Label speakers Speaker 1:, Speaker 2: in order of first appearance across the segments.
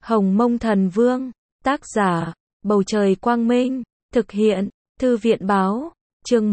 Speaker 1: Hồng Mông Thần Vương, tác giả, Bầu Trời Quang Minh, thực hiện, Thư viện Báo, chương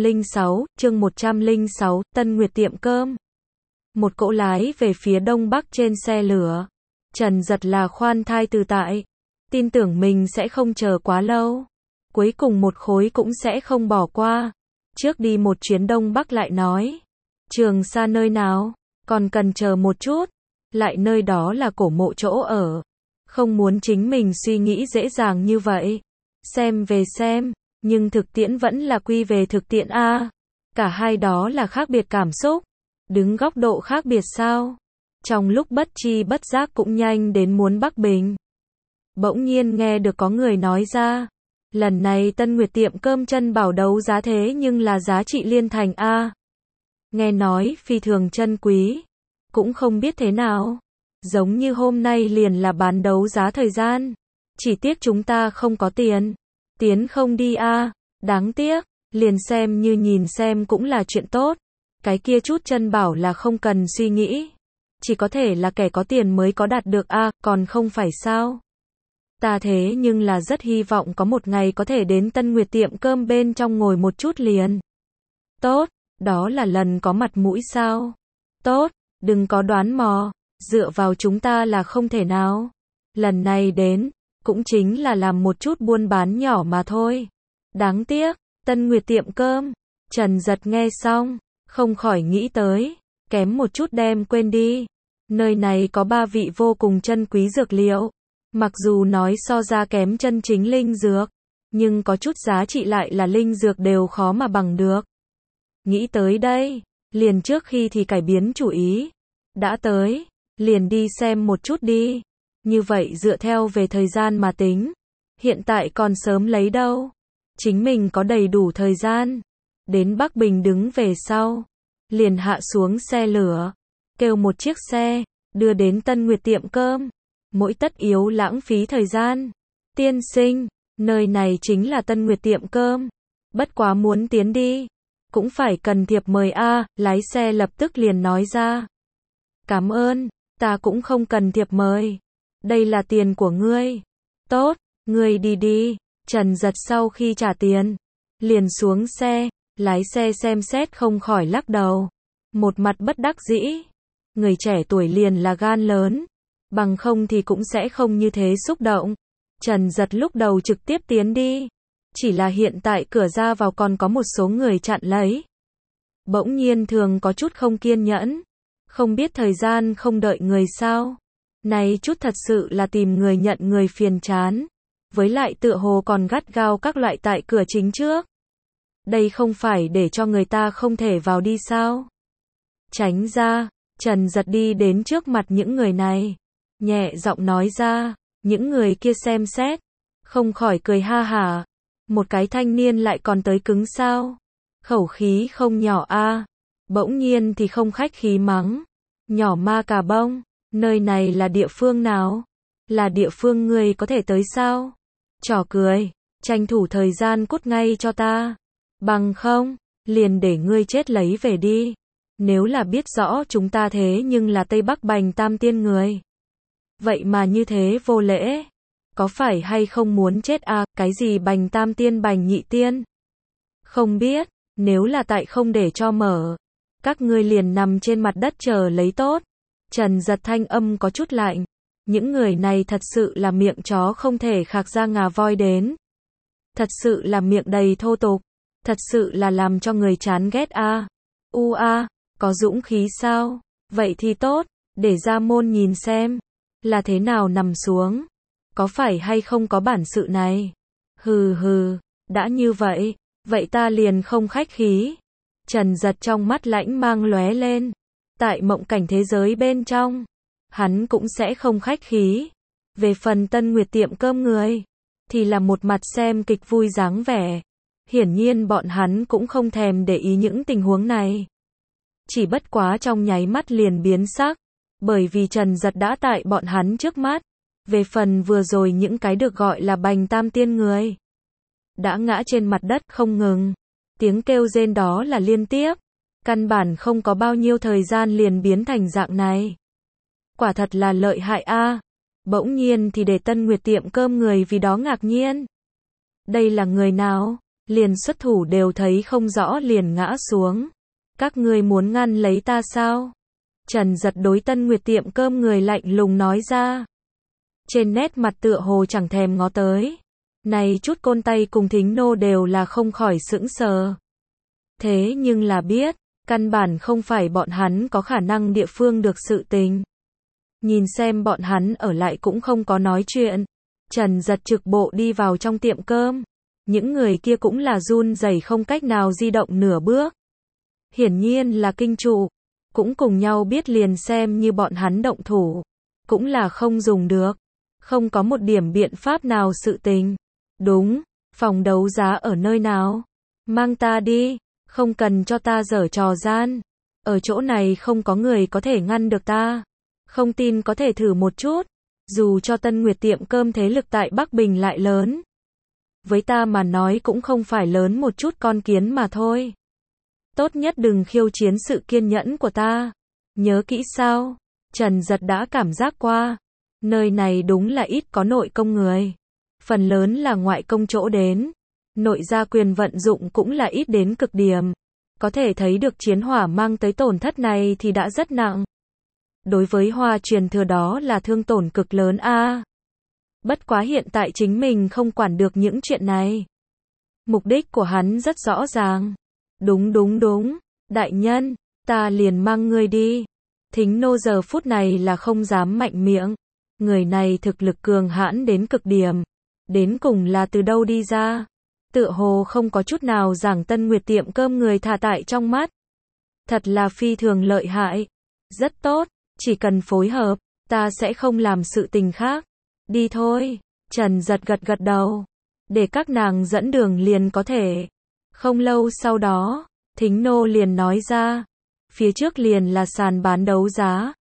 Speaker 1: 106, Tân Nguyệt tiệm cơm. Một cỗ lái về phía đông bắc trên xe lửa. Trần Dật là khoan thai tự tại, tin tưởng mình sẽ không chờ quá lâu. Cuối cùng một khối cũng sẽ không bỏ qua. Trước đi một chuyến đông bắc lại nói. Trường Sa nơi nào, còn cần chờ một chút. Lại nơi đó là cổ mộ chỗ ở. Không muốn chính mình suy nghĩ dễ dàng như vậy. Xem về xem, nhưng thực tiễn vẫn là quy về thực tiễn a. Cả hai đó là khác biệt cảm xúc. Đứng góc độ khác biệt sao? Trong lúc bất tri bất giác cũng nhanh đến muốn Bắc Bình. Bỗng nhiên nghe được có người nói ra. Lần này Tân Nguyệt tiệm cơm chân bảo đấu giá thế nhưng là giá trị liên thành a. Nghe nói phi thường chân quý. Cũng không biết thế nào. Giống như hôm nay liền là bán đấu giá thời gian. Chỉ tiếc chúng ta không có tiền. Tiến không đi a. Đáng tiếc. Liền xem như nhìn xem cũng là chuyện tốt. Cái kia chút chân bảo là không cần suy nghĩ. Chỉ có thể là kẻ có tiền mới có đạt được a, còn không phải sao. Ta thế nhưng là rất hy vọng có một ngày có thể đến Tân Nguyệt tiệm cơm bên trong ngồi một chút liền. Tốt, đó là lần có mặt mũi sao. Tốt, đừng có đoán mò, dựa vào chúng ta là không thể nào. Lần này đến, cũng chính là làm một chút buôn bán nhỏ mà thôi. Đáng tiếc, Tân Nguyệt tiệm cơm. Trần Dật nghe xong, không khỏi nghĩ tới, kém một chút đem quên đi. Nơi này có 3 vị vô cùng chân quý dược liệu. Mặc dù nói so ra kém chân chính linh dược, nhưng có chút giá trị lại là linh dược đều khó mà bằng được. Nghĩ tới đây, liền trước khi thì cải biến chủ ý. Đã tới, liền đi xem một chút đi. Như vậy dựa theo về thời gian mà tính, hiện tại còn sớm lấy đâu. Chính mình có đầy đủ thời gian. Đến Bắc Bình đứng về sau, liền hạ xuống xe lửa, kêu một chiếc xe, đưa đến Tân Nguyệt tiệm cơm. Mỗi tất yếu lãng phí thời gian. Tiên sinh, nơi này chính là Tân Nguyệt tiệm cơm. Bất quá muốn tiến đi, cũng phải cần thiệp mời a. Lái xe lập tức liền nói ra. Cảm ơn, ta cũng không cần thiệp mời. Đây là tiền của ngươi. Tốt, ngươi đi đi. Trần Dật sau khi trả tiền, liền xuống xe. Lái xe xem xét không khỏi lắc đầu. Một mặt bất đắc dĩ. Người trẻ tuổi liền là gan lớn. Bằng không thì cũng sẽ không như thế xúc động. Trần Dật lúc đầu trực tiếp tiến đi. Chỉ là hiện tại cửa ra vào còn có một số người chặn lấy. Bỗng nhiên thường có chút không kiên nhẫn. Không biết thời gian không đợi người sao. Này chút thật sự là tìm người nhận người phiền chán. Với lại tựa hồ còn gắt gao các loại tại cửa chính trước. Đây không phải để cho người ta không thể vào đi sao? Tránh ra. Trần Dật đi đến trước mặt những người này. Nhẹ giọng nói ra. Những người kia xem xét. Không khỏi cười ha hả. Một cái thanh niên lại còn tới cứng sao? Khẩu khí không nhỏ a. Bỗng nhiên thì không khách khí mắng. Nhỏ ma cà bông. Nơi này là địa phương nào? Là địa phương ngươi có thể tới sao? Trò cười. Tranh thủ thời gian cút ngay cho ta. Bằng không, liền để ngươi chết lấy về đi. Nếu là biết rõ chúng ta thế nhưng là Tây Bắc Bành Tam Tiên người. Vậy mà như thế vô lễ. Có phải hay không muốn chết à, cái gì Bành Tam Tiên Bành Nhị Tiên? Không biết, nếu là tại không để cho mở. Các ngươi liền nằm trên mặt đất chờ lấy tốt. Trần Dật thanh âm có chút lạnh. Những người này thật sự là miệng chó không thể khạc ra ngà voi đến. Thật sự là miệng đầy thô tục. Thật sự là làm cho người chán ghét a. Có dũng khí sao? Vậy thì tốt, để ra môn nhìn xem. Là thế nào nằm xuống? Có phải hay không có bản sự này? Hừ hừ, đã như vậy, vậy ta liền không khách khí. Trần Dật trong mắt lãnh mang lóe lên. Tại mộng cảnh thế giới bên trong, hắn cũng sẽ không khách khí. Về phần Tân Nguyệt tiệm cơm người, thì là một mặt xem kịch vui dáng vẻ. Hiển nhiên bọn hắn cũng không thèm để ý những tình huống này. Chỉ bất quá trong nháy mắt liền biến sắc. Bởi vì Trần Dật đã tại bọn hắn trước mắt. Về phần vừa rồi những cái được gọi là Bành Tam Tiên người. Đã ngã trên mặt đất không ngừng. Tiếng kêu rên đó là liên tiếp. Căn bản không có bao nhiêu thời gian liền biến thành dạng này. Quả thật là lợi hại a. Bỗng nhiên thì để Tân Nguyệt tiệm cơm người vì đó ngạc nhiên. Đây là người nào? Liền xuất thủ đều thấy không rõ liền ngã xuống. Các ngươi muốn ngăn lấy ta sao? Trần Giật đối Tân Nguyệt tiệm cơm người lạnh lùng nói ra. Trên nét mặt tựa hồ chẳng thèm ngó tới. Này chút côn tay cùng thính nô đều là không khỏi sững sờ. Thế nhưng là biết, căn bản không phải bọn hắn có khả năng địa phương được sự tình. Nhìn xem bọn hắn ở lại cũng không có nói chuyện. Trần Giật trực bộ đi vào trong tiệm cơm. Những người kia cũng là run rẩy không cách nào di động nửa bước. Hiển nhiên là kinh trụ. Cũng cùng nhau biết liền xem như bọn hắn động thủ. Cũng là không dùng được. Không có một điểm biện pháp nào sự tình. Đúng, phòng đấu giá ở nơi nào? Mang ta đi, không cần cho ta giở trò gian. Ở chỗ này không có người có thể ngăn được ta. Không tin có thể thử một chút. Dù cho Tân Nguyệt tiệm cơm thế lực tại Bắc Bình lại lớn. Với ta mà nói cũng không phải lớn một chút con kiến mà thôi. Tốt nhất đừng khiêu chiến sự kiên nhẫn của ta. Nhớ kỹ sao? Trần Giật đã cảm giác qua. Nơi này đúng là ít có nội công người. Phần lớn là ngoại công chỗ đến. Nội gia quyền vận dụng cũng là ít đến cực điểm. Có thể thấy được chiến hỏa mang tới tổn thất này thì đã rất nặng. Đối với Hoa truyền thừa đó là thương tổn cực lớn a. Bất quá hiện tại chính mình không quản được những chuyện này. Mục đích của hắn rất rõ ràng. Đúng. Đại nhân, ta liền mang ngươi đi. Thính nô giờ phút này là không dám mạnh miệng. Người này thực lực cường hãn đến cực điểm. Đến cùng là từ đâu đi ra? Tựa hồ không có chút nào giảng Tân Nguyệt tiệm cơm người thả tại trong mắt. Thật là phi thường lợi hại. Rất tốt, chỉ cần phối hợp, ta sẽ không làm sự tình khác. Đi thôi. Trần Giật gật đầu. Để các nàng dẫn đường liền có thể. Không lâu sau đó, Thính nô liền nói ra. Phía trước liền là sàn bán đấu giá.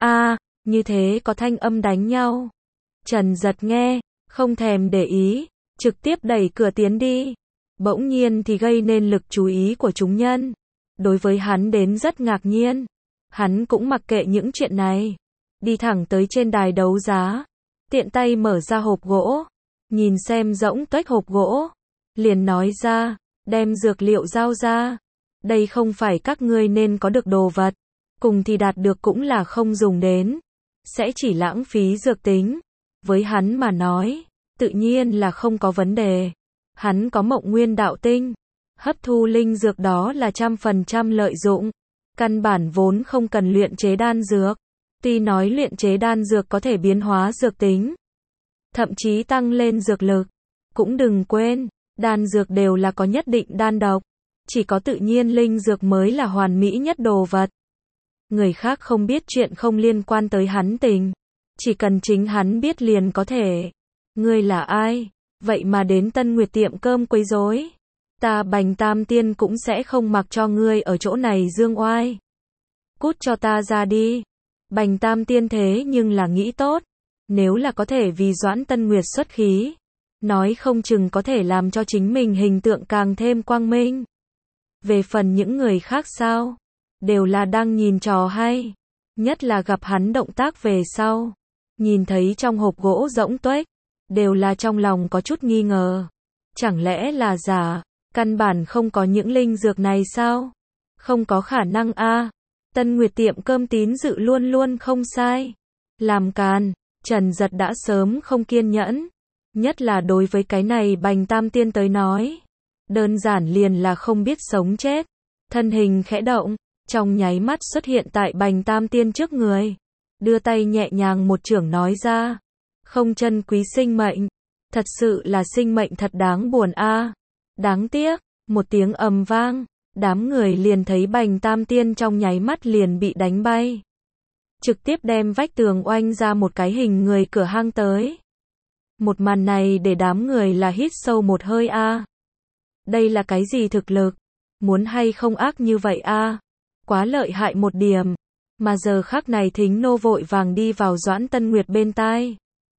Speaker 1: Như thế có thanh âm đánh nhau. Trần Giật nghe, không thèm để ý, trực tiếp đẩy cửa tiến đi. Bỗng nhiên thì gây nên lực chú ý của chúng nhân. Đối với hắn đến rất ngạc nhiên. Hắn cũng mặc kệ những chuyện này. Đi thẳng tới trên đài đấu giá. Tiện tay mở ra hộp gỗ. Nhìn xem rỗng tuếch hộp gỗ. Liền nói ra, đem dược liệu giao ra. Đây không phải các ngươi nên có được đồ vật. Cùng thì đạt được cũng là không dùng đến. Sẽ chỉ lãng phí dược tính. Với hắn mà nói, tự nhiên là không có vấn đề. Hắn có Mộng Nguyên đạo tinh. Hấp thu linh dược đó là 100% lợi dụng. Căn bản vốn không cần luyện chế đan dược. Tuy nói luyện chế đan dược có thể biến hóa dược tính. Thậm chí tăng lên dược lực. Cũng đừng quên, đan dược đều là có nhất định đan độc. Chỉ có tự nhiên linh dược mới là hoàn mỹ nhất đồ vật. Người khác không biết chuyện không liên quan tới hắn tình. Chỉ cần chính hắn biết liền có thể. Ngươi là ai? Vậy mà đến Tân Nguyệt tiệm cơm quấy rối. Ta Bành Tam Tiên cũng sẽ không mặc cho ngươi ở chỗ này dương oai. Cút cho ta ra đi. Bành Tam Tiên thế nhưng là nghĩ tốt. Nếu là có thể vì Doãn Tân Nguyệt xuất khí. Nói không chừng có thể làm cho chính mình hình tượng càng thêm quang minh. Về phần những người khác sao? Đều là đang nhìn trò hay. Nhất là gặp hắn động tác về sau. Nhìn thấy trong hộp gỗ rỗng tuếch. Đều là trong lòng có chút nghi ngờ. Chẳng lẽ là giả? Căn bản không có những linh dược này sao? Không có khả năng a. Tân Nguyệt tiệm cơm tín dự luôn luôn không sai. Làm càn, Trần Giật đã sớm không kiên nhẫn. Nhất là đối với cái này Bành Tam Tiên tới nói. Đơn giản liền là không biết sống chết. Thân hình khẽ động, trong nháy mắt xuất hiện tại Bành Tam Tiên trước người. Đưa tay nhẹ nhàng một chưởng nói ra. Không chân quý sinh mệnh. Thật sự là sinh mệnh thật đáng buồn a. Đáng tiếc, một tiếng ầm vang. Đám người liền thấy Bành Tam Tiên trong nháy mắt liền bị đánh bay. Trực tiếp đem vách tường oanh ra một cái hình người cửa hang tới. Một màn này để đám người là hít sâu một hơi a. Đây là cái gì thực lực? Muốn hay không ác như vậy a? Quá lợi hại một điểm. Mà giờ khắc này Thính nô vội vàng đi vào Doãn Tân Nguyệt bên tai.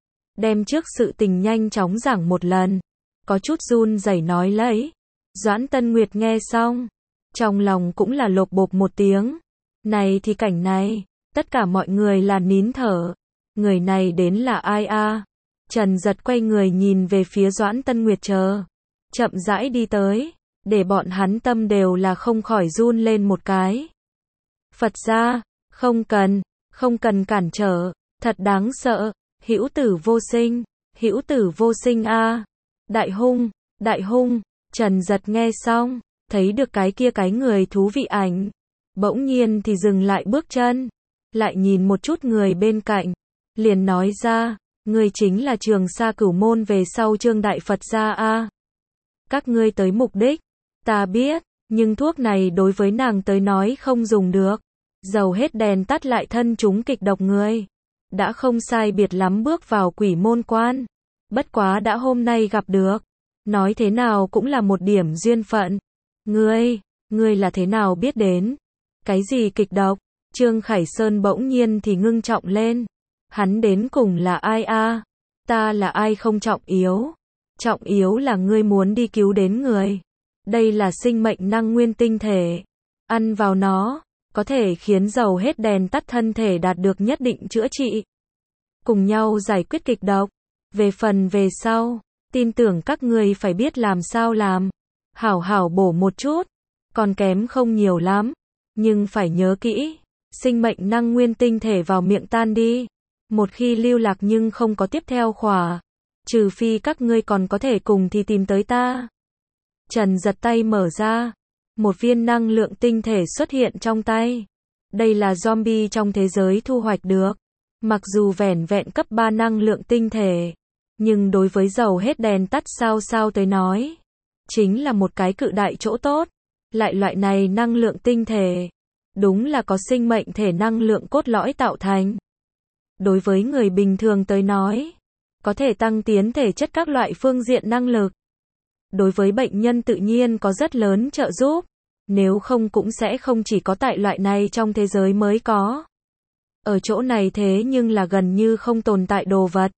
Speaker 1: Đem trước sự tình nhanh chóng giảng một lần. Có chút run rẩy nói lấy. Doãn Tân Nguyệt nghe xong. Trong lòng cũng là lộp bộp một tiếng. Này thì cảnh này. Tất cả mọi người là nín thở. Người này đến là ai a? Trần Giật quay người nhìn về phía Doãn Tân Nguyệt chờ. Chậm rãi đi tới, để bọn hắn tâm đều là không khỏi run lên một cái. Phật gia, không cần cản trở, thật đáng sợ, hữu tử vô sinh a. Đại hung, Trần Giật nghe xong, thấy được cái kia cái người thú vị ảnh. Bỗng nhiên thì dừng lại bước chân, lại nhìn một chút người bên cạnh, liền nói ra, người chính là Trường Sa Cửu Môn về sau Trương Đại Phật gia a. Các ngươi tới mục đích, ta biết, nhưng thuốc này đối với nàng tới nói không dùng được. Dầu hết đèn tắt lại thân chúng kịch độc người. Đã không sai biệt lắm bước vào Quỷ Môn Quan. Bất quá đã hôm nay gặp được. Nói thế nào cũng là một điểm duyên phận. Ngươi là thế nào biết đến? Cái gì kịch độc? Trương Khải Sơn bỗng nhiên thì ngưng trọng lên. Hắn đến cùng là ai a? Ta là ai không trọng yếu. Trọng yếu là ngươi muốn đi cứu đến người. Đây là sinh mệnh năng nguyên tinh thể. Ăn vào nó, có thể khiến dầu hết đèn tắt thân thể đạt được nhất định chữa trị. Cùng nhau giải quyết kịch độc. Về phần về sau, tin tưởng các ngươi phải biết làm sao làm. Hảo hảo bổ một chút. Còn kém không nhiều lắm. Nhưng phải nhớ kỹ. Sinh mệnh năng nguyên tinh thể vào miệng tan đi. Một khi lưu lạc nhưng không có tiếp theo khỏa. Trừ phi các ngươi còn có thể cùng thì tìm tới ta. Trần Giật tay mở ra. Một viên năng lượng tinh thể xuất hiện trong tay. Đây là zombie trong thế giới thu hoạch được. Mặc dù vẻn vẹn cấp 3 năng lượng tinh thể. Nhưng đối với dầu hết đèn tắt sao tới nói. Chính là một cái cự đại chỗ tốt. Lại loại này năng lượng tinh thể. Đúng là có sinh mệnh thể năng lượng cốt lõi tạo thành. Đối với người bình thường tới nói. Có thể tăng tiến thể chất các loại phương diện năng lực. Đối với bệnh nhân tự nhiên có rất lớn trợ giúp. Nếu không cũng sẽ không chỉ có tại loại này trong thế giới mới có. Ở chỗ này thế nhưng là gần như không tồn tại đồ vật.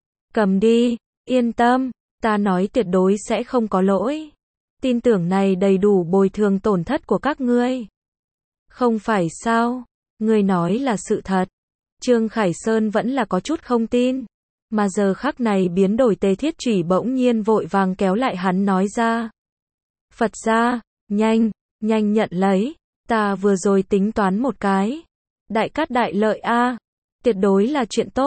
Speaker 1: Cầm đi, yên tâm, ta nói tuyệt đối sẽ không có lỗi. Tin tưởng này đầy đủ bồi thường tổn thất của các ngươi. Không phải sao, ngươi nói là sự thật. Trương Khải Sơn vẫn là có chút không tin. Mà giờ khắc này biến đổi Tề Thiết Chủy bỗng nhiên vội vàng kéo lại hắn nói ra. Phật gia, nhanh nhận lấy, ta vừa rồi tính toán một cái. Đại cát đại lợi a, tuyệt đối là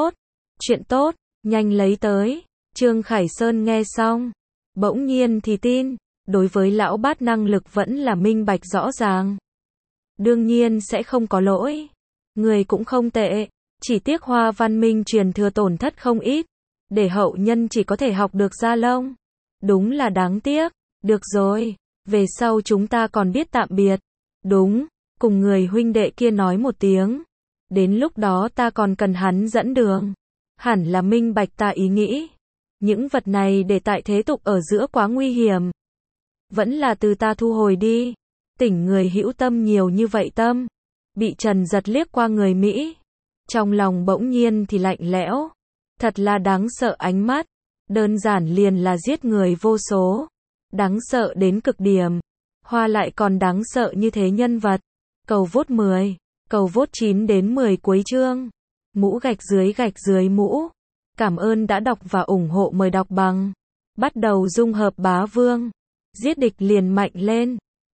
Speaker 1: chuyện tốt, nhanh lấy tới. Trương Khải Sơn nghe xong, bỗng nhiên thì tin, đối với lão bát năng lực vẫn là minh bạch rõ ràng. Đương nhiên sẽ không có lỗi, người cũng không tệ, chỉ tiếc Hoa Văn Minh truyền thừa tổn thất không ít, để hậu nhân chỉ có thể học được da lông. Đúng là đáng tiếc, được rồi. Về sau chúng ta còn biết tạm biệt. Đúng, cùng người huynh đệ kia nói một tiếng. Đến lúc đó ta còn cần hắn dẫn đường. Hẳn là minh bạch ta ý nghĩ. Những vật này để tại thế tục ở giữa quá nguy hiểm. Vẫn là từ ta thu hồi đi. Tỉnh người hữu tâm nhiều như vậy tâm. Bị Trần Giật liếc qua người Mỹ. Trong lòng bỗng nhiên thì lạnh lẽo. Thật là đáng sợ ánh mắt. Đơn giản liền là giết người vô số. Đáng sợ đến cực điểm. Hoa lại còn đáng sợ như thế nhân vật. Cầu vote 10. Cầu vote 9 đến 10 cuối chương. Mũ gạch dưới mũ. Cảm ơn đã đọc và ủng hộ, mời đọc bằng. Bắt đầu dung hợp bá vương. Giết địch liền mạnh lên.